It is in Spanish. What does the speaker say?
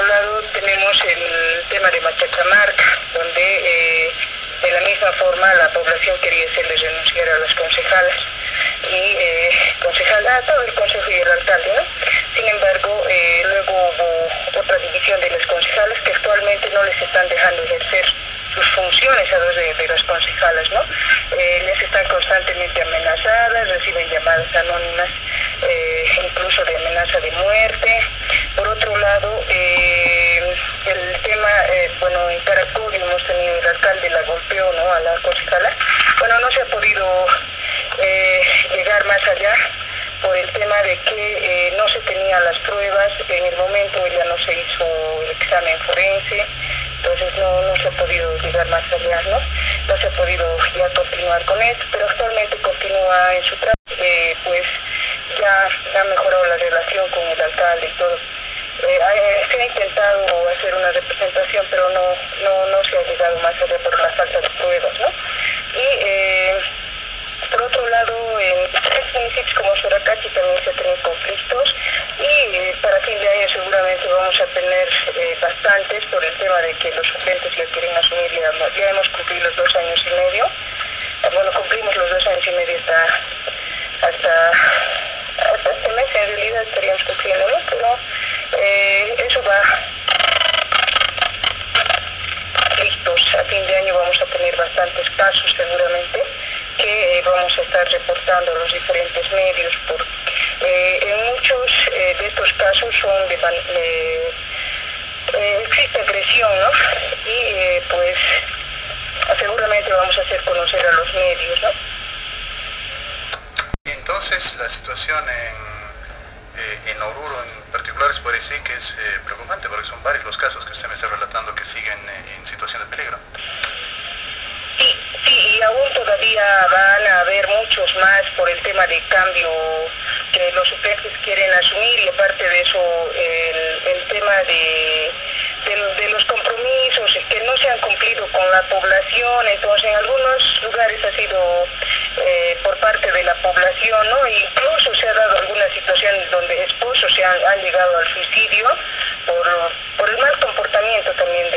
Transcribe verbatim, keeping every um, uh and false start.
otro lado tenemos el tema de Machacamarca, donde eh, de la misma forma la población quería hacerles renunciar a las concejalas y eh, concejala, todo el consejo y el alcalde, ¿no? Sin embargo, eh, luego hubo otra división de las concejalas que actualmente no les están dejando ejercer sus funciones a dos de, de las concejalas, ¿no? Eh, les están constantemente amenazadas, reciben llamadas anónimas, eh, incluso de amenaza de muerte. Por otro lado, eh, el tema, eh, bueno, en Caracol hemos tenido el alcalde la golpeó, ¿no?, a la concejala. Bueno, no se ha podido eh, llegar más allá por el tema de que eh, no se tenían las pruebas, en el momento ella no se hizo el examen forense, entonces no, no se ha podido llegar más allá, ¿no? No se ha podido ya continuar con esto, pero actualmente continúa en su trabajo, eh, pues ya ha mejorado la relación con el alcalde y todo. Eh, se ha intentado hacer una representación, pero no, no, no se ha llegado más allá por la falta de pruebas, ¿no? Y eh, por otro lado, en tres municipios como Soracachi también se tienen conflictos y eh, para fin de año seguramente vamos a tener eh, bastantes por el tema de que los suplentes ya quieren asumir, ya, ya hemos cumplido los dos años y medio, bueno, cumplimos los dos años y medio hasta, hasta, hasta este mes, en realidad estaríamos cumpliendo, ¿no? Pero eh, eso va listos, a fin de año vamos a tener bastantes casos seguramente, que eh, vamos a estar reportando a los diferentes medios, porque eh, en muchos eh, de estos casos son de, eh, eh, existe agresión, ¿no? Y eh, pues seguramente vamos a hacer conocer a los medios, ¿no? Entonces la situación en, eh, en Oruro en particular es por decir que es eh, preocupante, porque son varios los casos que usted me está relatando que siguen eh, en situación de peligro. Sí, sí, y aún todavía van a haber muchos más por el tema de cambio que los suplentes quieren asumir, y aparte de eso el, el tema de, de, de los compromisos que no se han cumplido con la población. Entonces en algunos lugares ha sido eh, por parte de la población, ¿no? Incluso se ha dado algunas situaciones donde esposos se han, han llegado al suicidio por, por el mal comportamiento también